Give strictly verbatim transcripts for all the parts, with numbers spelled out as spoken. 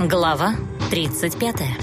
Глава тридцать пятая.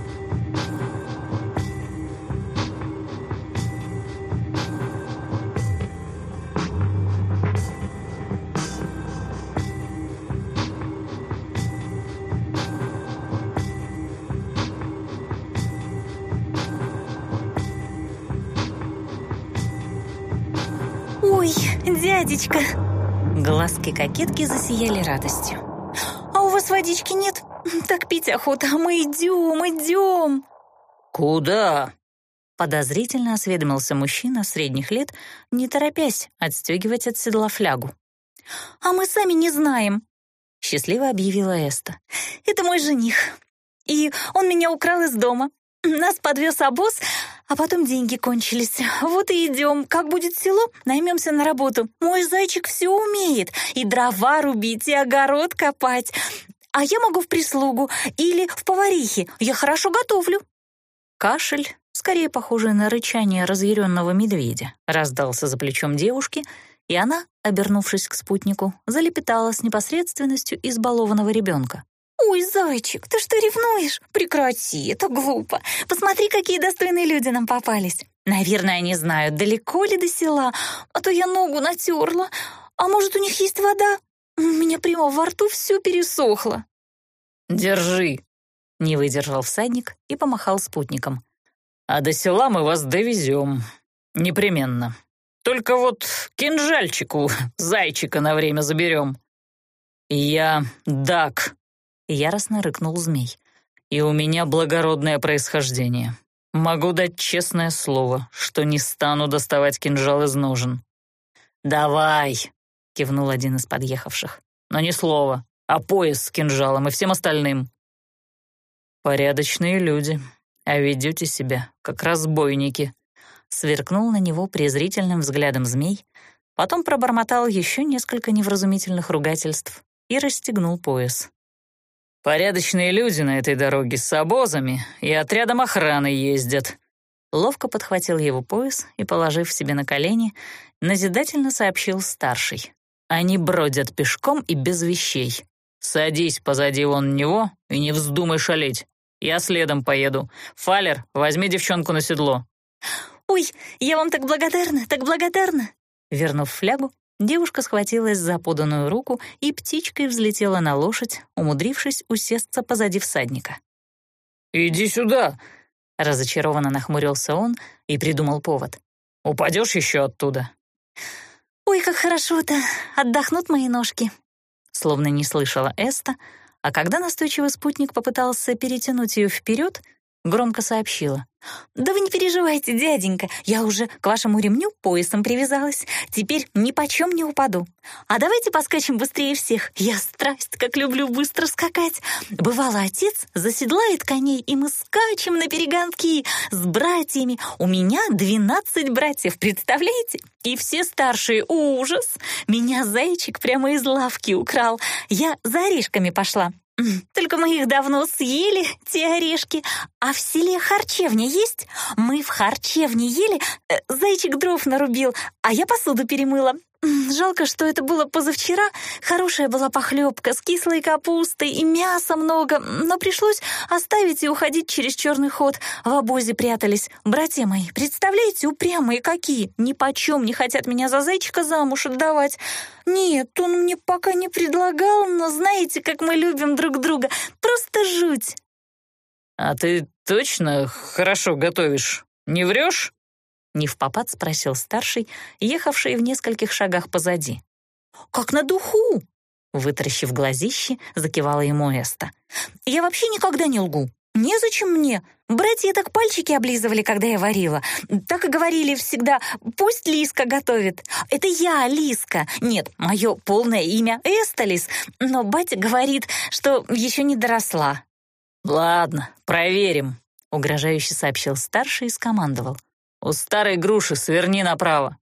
Ой, дядечка! Глазки кокетки засияли радостью. А у вас водички нет? Так пить охота, а мы идем, идем. Куда? Подозрительно осведомился мужчина средних лет, не торопясь отстегивать от седла флягу. А мы сами не знаем, счастливо объявила Эста. Это мой жених. И он меня украл из дома. Нас подвез обоз, а потом деньги кончились. Вот и идем. Как будет село, наймемся на работу. Мой зайчик все умеет. И дрова рубить, и огород копать. А я могу в прислугу или в поварихе. Я хорошо готовлю. Кашель, скорее похожий на рычание разъяренного медведя, раздался за плечом девушки, и она, обернувшись к спутнику, залепетала с непосредственностью избалованного ребенка. «Ой, зайчик, ты что, ревнуешь? Прекрати, это глупо. Посмотри, какие достойные люди нам попались. Наверное, они знают, далеко ли до села, а то я ногу натерла. А может, у них есть вода? У меня прямо во рту все пересохло». «Держи», — не выдержал всадник и помахал спутником. «А до села мы вас довезем. Непременно. Только вот кинжальчику зайчика на время заберем». «Я Дак», — яростно рыкнул змей. «И у меня благородное происхождение. Могу дать честное слово, что не стану доставать кинжал из ножен». «Давай», — кивнул один из подъехавших. «Но ни слова, а пояс с кинжалом и всем остальным». «Порядочные люди, а ведете себя, как разбойники», — сверкнул на него презрительным взглядом змей, потом пробормотал еще несколько невразумительных ругательств и расстегнул пояс. «Порядочные люди на этой дороге с обозами и отрядом охраны ездят». Ловко подхватил его пояс и, положив себе на колени, назидательно сообщил старший. «Они бродят пешком и без вещей. Садись позади вон него и не вздумай шалить. Я следом поеду. Фалер, возьми девчонку на седло». «Ой, я вам так благодарна, так благодарна!» Вернув флягу, девушка схватилась за поданную руку и птичкой взлетела на лошадь, умудрившись усесться позади всадника. «Иди сюда!» — разочарованно нахмурился он и придумал повод. «Упадешь еще оттуда?» «Ой, как хорошо-то! Отдохнут мои ножки!» Словно не слышала Эста, а когда настойчивый спутник попытался перетянуть ее вперед, громко сообщила. «Да вы не переживайте, дяденька, я уже к вашему ремню поясом привязалась. Теперь ни почем не упаду. А давайте поскачем быстрее всех. Я страсть, как люблю быстро скакать. Бывало, отец заседлает коней, и мы скачем на перегонки с братьями. У меня двенадцать братьев, представляете? И все старшие, ужас! Меня зайчик прямо из лавки украл. Я за орешками пошла. Только мы их давно съели, те орешки. А в селе харчевня есть? Мы в харчевне ели, зайчик дров нарубил, а я посуду перемыла. Жалко, что это было позавчера. Хорошая была похлебка с кислой капустой и мяса много, но пришлось оставить и уходить через черный ход. В обозе прятались братья мои. Представляете, упрямые какие. Ни почем не хотят меня за зайчика замуж отдавать. Нет, он мне пока не предлагал, но знаете, как мы любим друг друга. Просто жуть. «А ты точно хорошо готовишь? Не врешь?» Невпопад спросил старший, ехавший в нескольких шагах позади. «Как на духу!» Вытаращив глазищи, закивала ему Эста. «Я вообще никогда не лгу. Незачем мне. Братья так пальчики облизывали, когда я варила. Так и говорили всегда, пусть Лиска готовит. Это я, Лиска. Нет, мое полное имя Эсталис, но батя говорит, что еще не доросла». «Ладно, проверим», — угрожающе сообщил старший и скомандовал. «У старой груши сверни направо».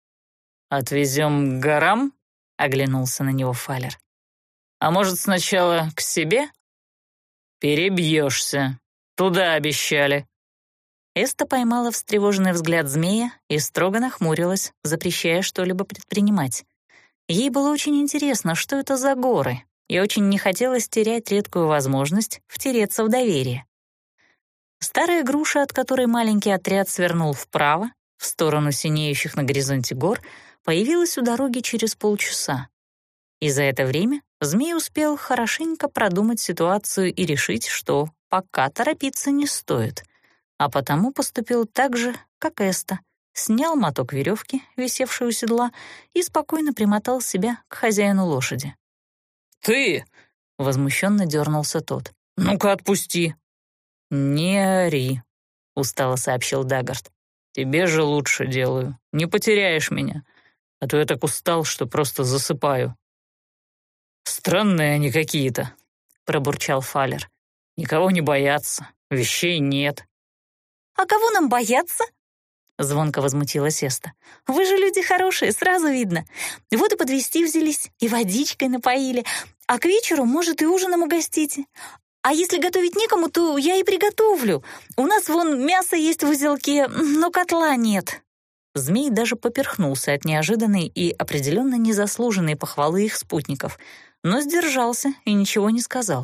«Отвезем к горам?» — оглянулся на него Фалер. «А может, сначала к себе?» «Перебьешься. Туда обещали». Эста поймала встревоженный взгляд змея и строго нахмурилась, запрещая что-либо предпринимать. Ей было очень интересно, что это за горы и очень не хотелось терять редкую возможность втереться в доверие. Старая груша, от которой маленький отряд свернул вправо, в сторону синеющих на горизонте гор, появилась у дороги через полчаса. И за это время змей успел хорошенько продумать ситуацию и решить, что пока торопиться не стоит, а потому поступил так же, как Эста, снял моток веревки, висевший у седла, и спокойно примотал себя к хозяину лошади. «Ты!» — возмущенно дернулся тот. «Ну-ка, отпусти!» «Не ори», — устало сообщил Даггард. «Тебе же лучше делаю. Не потеряешь меня, а то я так устал, что просто засыпаю». «Странные они какие-то», — пробурчал Фалер. «Никого не боятся, вещей нет». «А кого нам бояться?» — звонко возмутилась Эста. «Вы же люди хорошие, сразу видно. Вот и подвести взялись, и водичкой напоили, а к вечеру, может, и ужином угостите. А если готовить некому, то я и приготовлю. У нас вон мясо есть в узелке, но котла нет». Змей даже поперхнулся от неожиданной и определенно незаслуженной похвалы их спутников, но сдержался и ничего не сказал.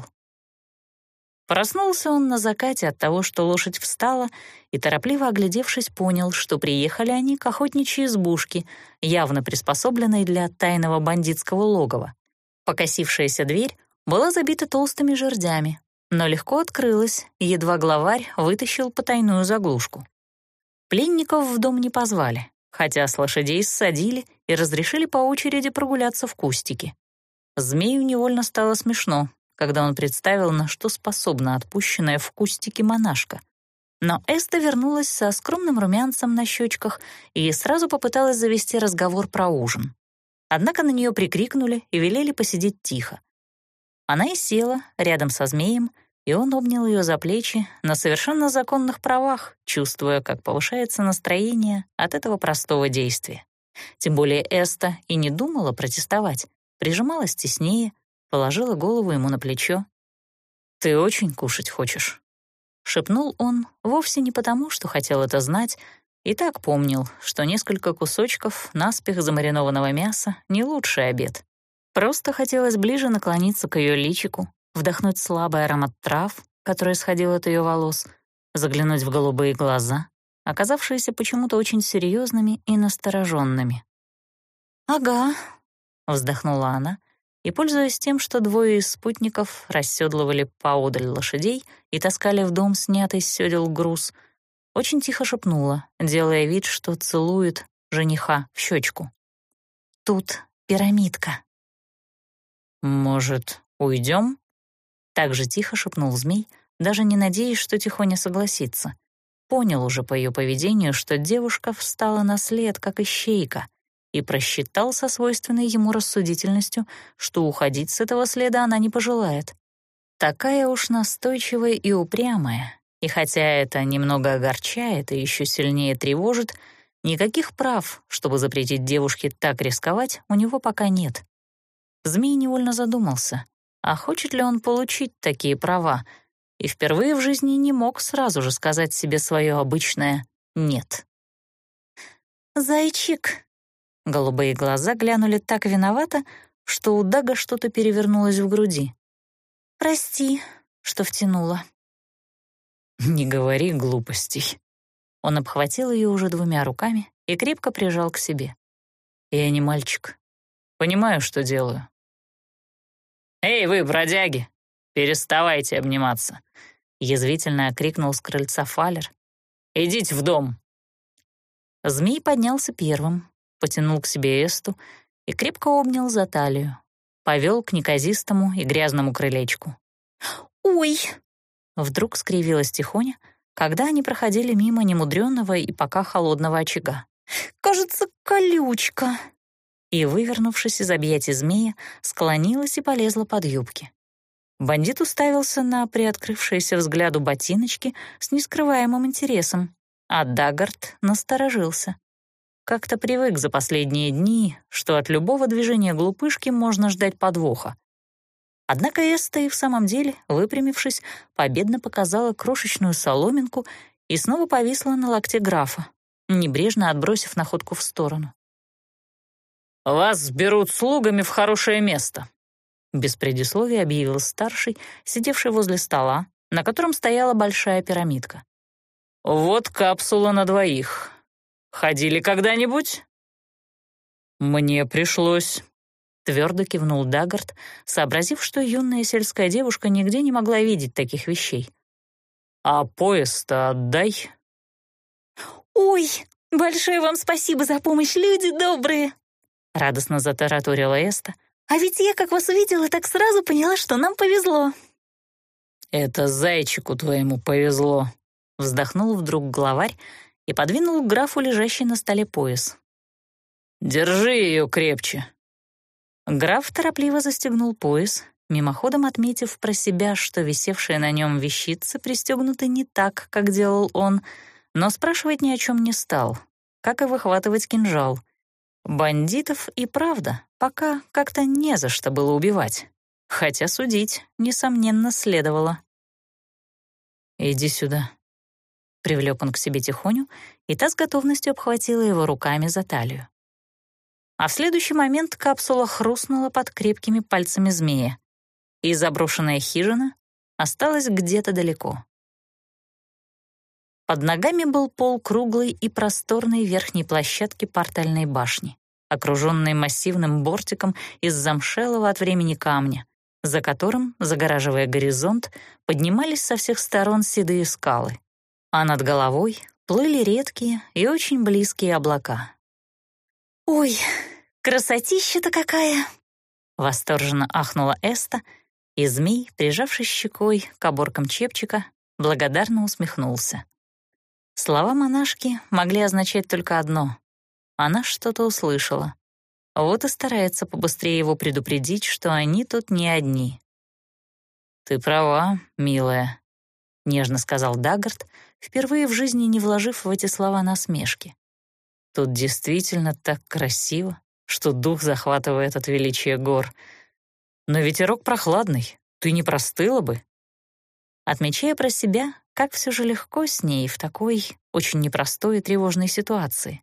Проснулся он на закате от того, что лошадь встала, и, торопливо оглядевшись, понял, что приехали они к охотничьей избушке, явно приспособленной для тайного бандитского логова. Покосившаяся дверь была забита толстыми жердями, но легко открылась, едва главарь вытащил потайную заглушку. Пленников в дом не позвали, хотя с лошадей ссадили и разрешили по очереди прогуляться в кустике. Змею невольно стало смешно, когда он представил, на что способна отпущенная в кустике монашка. Но Эста вернулась со скромным румянцем на щечках и сразу попыталась завести разговор про ужин. Однако на нее прикрикнули и велели посидеть тихо. Она и села рядом со змеем, и он обнял ее за плечи на совершенно законных правах, чувствуя, как повышается настроение от этого простого действия. Тем более Эста и не думала протестовать, прижималась теснее, положила голову ему на плечо. «Ты очень кушать хочешь?» — шепнул он вовсе не потому, что хотел это знать, и так помнил, что несколько кусочков наспех замаринованного мяса — не лучший обед. Просто хотелось ближе наклониться к ее личику, вдохнуть слабый аромат трав, который исходил от ее волос, заглянуть в голубые глаза, оказавшиеся почему-то очень серьезными и настороженными. «Ага», — вздохнула она, и, пользуясь тем, что двое из спутников расседлывали поодаль лошадей и таскали в дом снятый с сёдел груз, очень тихо шепнула, делая вид, что целует жениха в щечку. «Тут пирамидка». «Может, уйдем?» Так же тихо шепнул змей, даже не надеясь, что Тихоня согласится. Понял уже по ее поведению, что девушка встала на след, как ищейка, и просчитал со свойственной ему рассудительностью, что уходить с этого следа она не пожелает. Такая уж настойчивая и упрямая, и хотя это немного огорчает и еще сильнее тревожит, никаких прав, чтобы запретить девушке так рисковать, у него пока нет. Змей невольно задумался, а хочет ли он получить такие права, и впервые в жизни не мог сразу же сказать себе свое обычное «нет». «Зайчик!» Голубые глаза глянули так виновато, что у Дага что-то перевернулось в груди. «Прости, что втянула». «Не говори глупостей». Он обхватил ее уже двумя руками и крепко прижал к себе. «Я не мальчик. Понимаю, что делаю». «Эй, вы, бродяги, переставайте обниматься», — язвительно окрикнул с крыльца Фалер. «Идите в дом». Змей поднялся первым, потянул к себе Эсту и крепко обнял за талию, повел к неказистому и грязному крылечку. «Ой!» — вдруг скривилась Тихоня, когда они проходили мимо немудрённого и пока холодного очага. «Кажется, колючка». И, вывернувшись из объятий змея, склонилась и полезла под юбки. Бандит уставился на приоткрывшиеся взгляду ботиночки с нескрываемым интересом, а Даггард насторожился. Как-то привык за последние дни, что от любого движения глупышки можно ждать подвоха. Однако Эста и в самом деле, выпрямившись, победно показала крошечную соломинку и снова повисла на локте графа, небрежно отбросив находку в сторону. «Вас берут слугами в хорошее место», — Без предисловия объявил старший, сидевший возле стола, на котором стояла большая пирамидка. «Вот капсула на двоих. Ходили когда-нибудь?» «Мне пришлось», — твердо кивнул Даггарт, сообразив, что юная сельская девушка нигде не могла видеть таких вещей. «А пояс-то отдай». «Ой, большое вам спасибо за помощь, люди добрые!» — радостно затараторила Эста. «А ведь я, как вас увидела, так сразу поняла, что нам повезло». «Это зайчику твоему повезло», — вздохнул вдруг главарь и подвинул к графу лежащий на столе пояс. «Держи ее крепче». Граф торопливо застегнул пояс, мимоходом отметив про себя, что висевшие на нем вещицы пристегнуты не так, как делал он, но спрашивать ни о чем не стал, как и выхватывать кинжал. Бандитов и правда пока как-то не за что было убивать, хотя судить, несомненно, следовало. «Иди сюда», — привлек он к себе Тихоню, и та с готовностью обхватила его руками за талию. А в следующий момент капсула хрустнула под крепкими пальцами змея, и заброшенная хижина осталась где-то далеко. Под ногами был пол круглой и просторной верхней площадки портальной башни, окруженной массивным бортиком из замшелого от времени камня, за которым, загораживая горизонт, поднимались со всех сторон седые скалы, а над головой плыли редкие и очень близкие облака. «Ой, красотища-то какая!» — восторженно ахнула Эста, и змей, прижавшись щекой к оборкам чепчика, благодарно усмехнулся. Слова монашки могли означать только одно — она что-то услышала. Вот и старается побыстрее его предупредить, что они тут не одни. «Ты права, милая», — нежно сказал Даггарт, впервые в жизни не вложив в эти слова насмешки. «Тут действительно так красиво, что дух захватывает от величия гор. Но ветерок прохладный, ты не простыла бы». Отмечая про себя, как все же легко с ней в такой очень непростой и тревожной ситуации.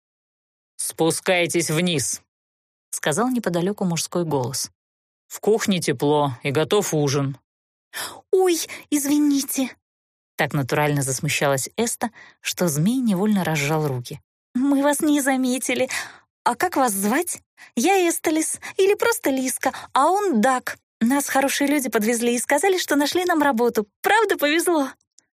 «Спускайтесь вниз», — сказал неподалеку мужской голос. «В кухне тепло и готов ужин». «Ой, извините», — так натурально засмущалась Эста, что змей невольно разжал руки. «Мы вас не заметили. А как вас звать? Я Эстелис или просто Лиска, а он Даг. Нас хорошие люди подвезли и сказали, что нашли нам работу. Правда повезло?»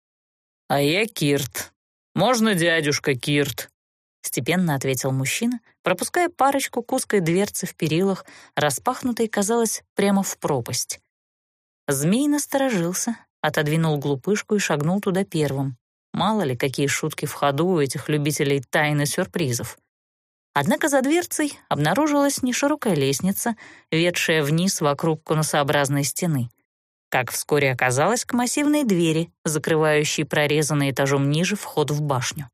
«А я Кирт. Можно дядюшка Кирт?» — степенно ответил мужчина, пропуская парочку к узкой дверцы в перилах, распахнутой, казалось, прямо в пропасть. Змей насторожился, отодвинул глупышку и шагнул туда первым. Мало ли, какие шутки в ходу у этих любителей тайны сюрпризов. Однако за дверцей обнаружилась неширокая лестница, ведшая вниз вокруг конусообразной стены. Как вскоре оказалось, к массивной двери, закрывающей прорезанный этажом ниже вход в башню.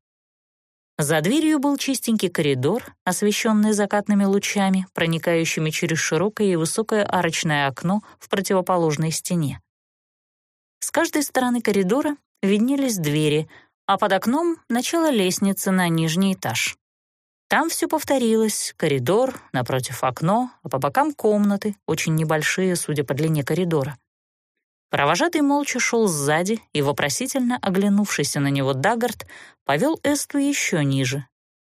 За дверью был чистенький коридор, освещенный закатными лучами, проникающими через широкое и высокое арочное окно в противоположной стене. С каждой стороны коридора виднелись двери, а под окном — начало лестницы на нижний этаж. Там все повторилось: коридор, напротив окно, а по бокам комнаты, очень небольшие, судя по длине коридора. Провожатый молча шел сзади, и, вопросительно оглянувшийся на него Даггарт, повел Эсту еще ниже.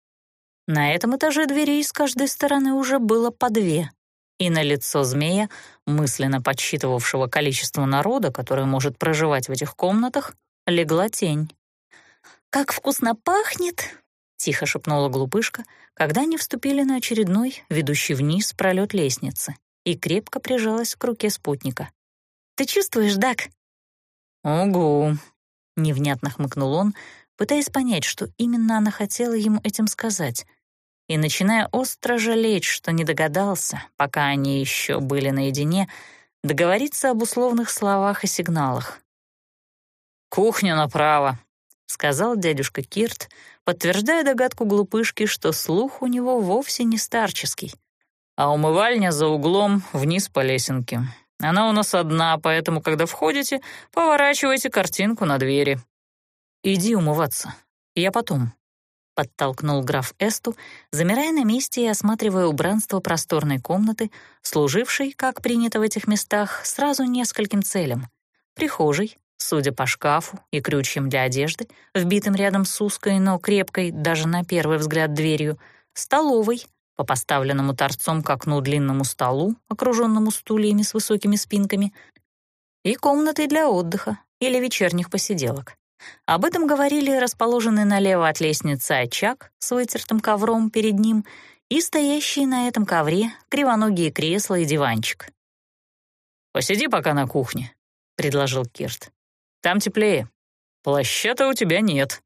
На этом этаже дверей с каждой стороны уже было по две, и на лицо змея, мысленно подсчитывавшего количество народа, которое может проживать в этих комнатах, легла тень. «Как вкусно пахнет!» — тихо шепнула глупышка, когда они вступили на очередной, ведущий вниз, пролет лестницы, и крепко прижалась к руке спутника. «Ты чувствуешь, Даг?» «Угу», — невнятно хмыкнул он, пытаясь понять, что именно она хотела ему этим сказать, и начиная остро жалеть, что не догадался, пока они еще были наедине, договориться об условных словах и сигналах. «Кухня направо», — сказал дядюшка Кирт, подтверждая догадку глупышки, что слух у него вовсе не старческий. «А умывальня за углом вниз по лесенке. Она у нас одна, поэтому, когда входите, поворачивайте картинку на двери». «Иди умываться, я потом», — подтолкнул граф Эсту, замирая на месте и осматривая убранство просторной комнаты, служившей, как принято в этих местах, сразу нескольким целям. Прихожей, судя по шкафу и крючьям для одежды, вбитым рядом с узкой, но крепкой, даже на первый взгляд, дверью, столовой, по поставленному торцом к окну длинному столу, окруженному стульями с высокими спинками, и комнатой для отдыха или вечерних посиделок. Об этом говорили расположенный налево от лестницы очаг с вытертым ковром перед ним и стоящие на этом ковре кривоногие кресла и диванчик. «Посиди пока на кухне», — предложил Кирт. «Там теплее. Плаща-то у тебя нет».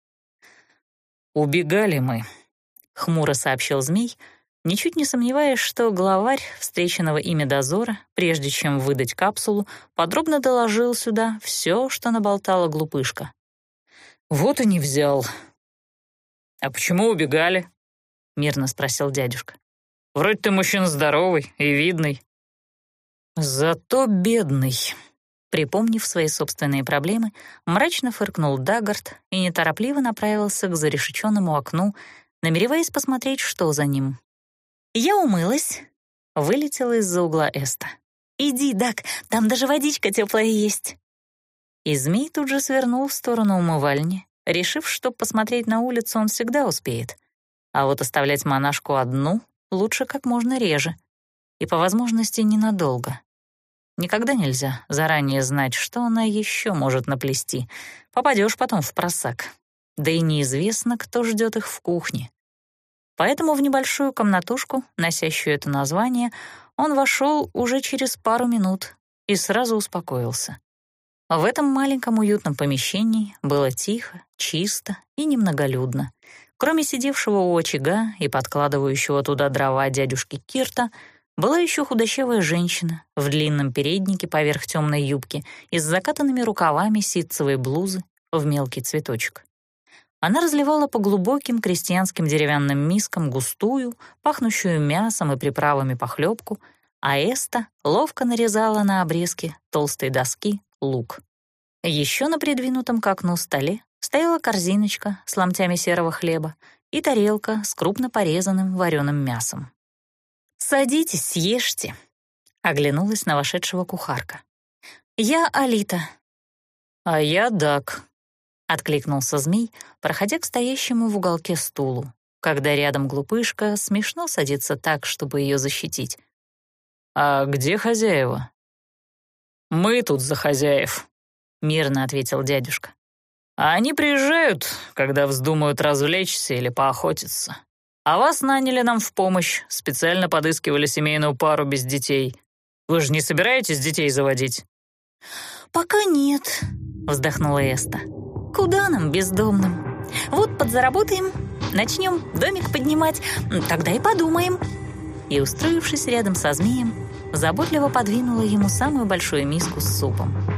«Убегали мы», — хмуро сообщил змей, ничуть не сомневаясь, что главарь встреченного ими дозора, прежде чем выдать капсулу, подробно доложил сюда все, что наболтала глупышка. «Вот и не взял». «А почему убегали?» — мирно спросил дядюшка. «Вроде ты мужчина здоровый и видный». «Зато бедный», — припомнив свои собственные проблемы, мрачно фыркнул Даггард и неторопливо направился к зарешеченному окну, намереваясь посмотреть, что за ним. «Я умылась», — вылетела из-за угла Эста. «Иди, Даг, там даже водичка теплая есть». И змей тут же свернул в сторону умывальни, решив, что посмотреть на улицу он всегда успеет. А вот оставлять монашку одну лучше как можно реже. И по возможности ненадолго. Никогда нельзя заранее знать, что она еще может наплести. Попадешь потом в просак. Да и неизвестно, кто ждет их в кухне. Поэтому в небольшую комнатушку, носящую это название, он вошел уже через пару минут и сразу успокоился. В этом маленьком уютном помещении было тихо, чисто и немноголюдно. Кроме сидевшего у очага и подкладывающего туда дрова дядюшки Кирта, была еще худощавая женщина в длинном переднике поверх темной юбки и с закатанными рукавами ситцевой блузы в мелкий цветочек. Она разливала по глубоким крестьянским деревянным мискам густую, пахнущую мясом и приправами похлебку, а Эста ловко нарезала на обрезки толстой доски лук. Еще на придвинутом к окну столе стояла корзиночка с ломтями серого хлеба и тарелка с крупно порезанным вареным мясом. «Садитесь, съешьте», — оглянулась на вошедшего кухарка. «Я Алита». «А я Даг», — откликнулся змей, проходя к стоящему в уголке стулу, когда рядом глупышка смешно садится так, чтобы ее защитить. «А где хозяева?» «Мы тут за хозяев», — мирно ответил дядюшка. «А они приезжают, когда вздумают развлечься или поохотиться. А вас наняли нам в помощь, специально подыскивали семейную пару без детей. Вы же не собираетесь детей заводить?» «Пока нет», — вздохнула Эста. «Куда нам, бездомным? Вот подзаработаем, начнем домик поднимать, тогда и подумаем». И, устроившись рядом со змеем, заботливо подвинула ему самую большую миску с супом.